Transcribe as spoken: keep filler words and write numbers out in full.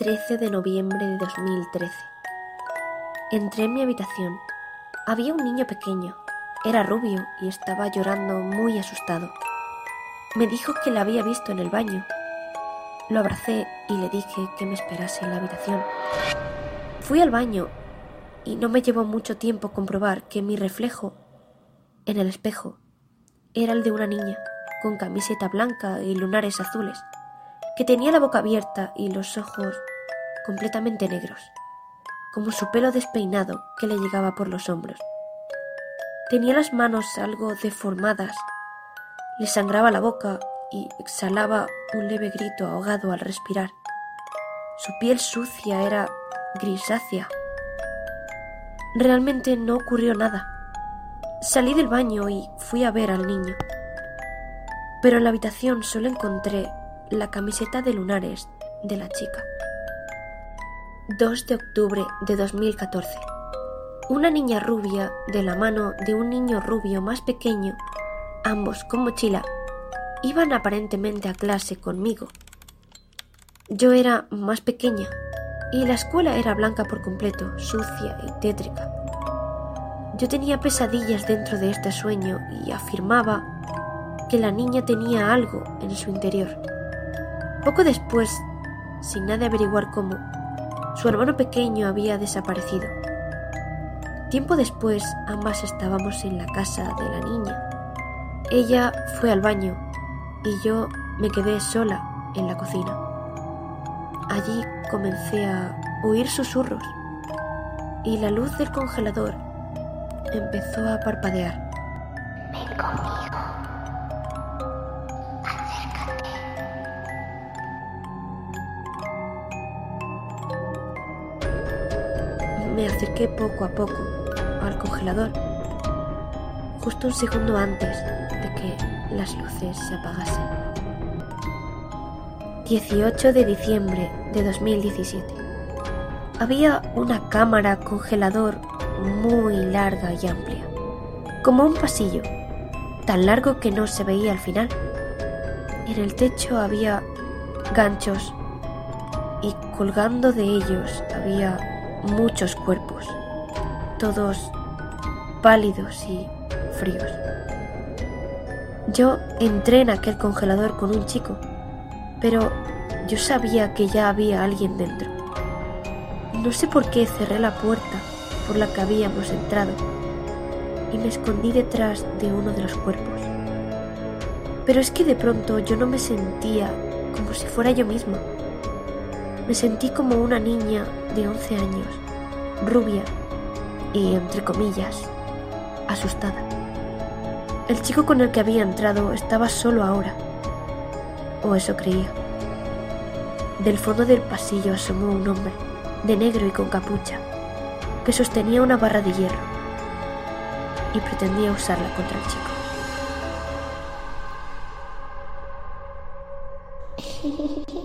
trece de noviembre de dos mil trece. Entré en mi habitación. Había un niño pequeño. Era rubio y estaba llorando muy asustado. Me dijo que la había visto en el baño. Lo abracé y le dije que me esperase en la habitación. Fui al baño y no me llevó mucho tiempo comprobar que mi reflejo en el espejo era el de una niña con camiseta blanca y lunares azules, que tenía la boca abierta y los ojos completamente negros, como su pelo despeinado que le llegaba por los hombros. Tenía las manos algo deformadas, le sangraba la boca y exhalaba un leve grito ahogado al respirar. Su piel sucia era grisácea. Realmente no ocurrió nada. Salí del baño y fui a ver al niño, pero en la habitación solo encontré la camiseta de lunares de la chica. dos de octubre de dos mil catorce. Una niña rubia de la mano de un niño rubio más pequeño, ambos con mochila, iban aparentemente a clase conmigo. Yo era más pequeña y la escuela era blanca por completo, sucia y tétrica. Yo tenía pesadillas dentro de este sueño y afirmaba que la niña tenía algo en su interior. Poco después, sin nadie averiguar cómo, su hermano pequeño había desaparecido. Tiempo después, ambas estábamos en la casa de la niña. Ella fue al baño y yo me quedé sola en la cocina. Allí comencé a oír susurros y la luz del congelador empezó a parpadear. Ven conmigo. Acércate. Me acerqué poco a poco al congelador, justo un segundo antes de que las luces se apagasen. dieciocho de diciembre de dos mil diecisiete. Había una cámara congelador muy larga y amplia, como un pasillo, tan largo que no se veía al final. En el techo había ganchos y colgando de ellos había muchos cuerpos, todos pálidos y fríos. Yo entré en aquel congelador con un chico, pero yo sabía que ya había alguien dentro. No sé por qué cerré la puerta por la que habíamos entrado y me escondí detrás de uno de los cuerpos. Pero es que de pronto yo no me sentía como si fuera yo misma. Me sentí como una niña de once años, rubia y, entre comillas, asustada. El chico con el que había entrado estaba solo ahora, o eso creía. Del fondo del pasillo asomó un hombre, de negro y con capucha, que sostenía una barra de hierro y pretendía usarla contra el chico.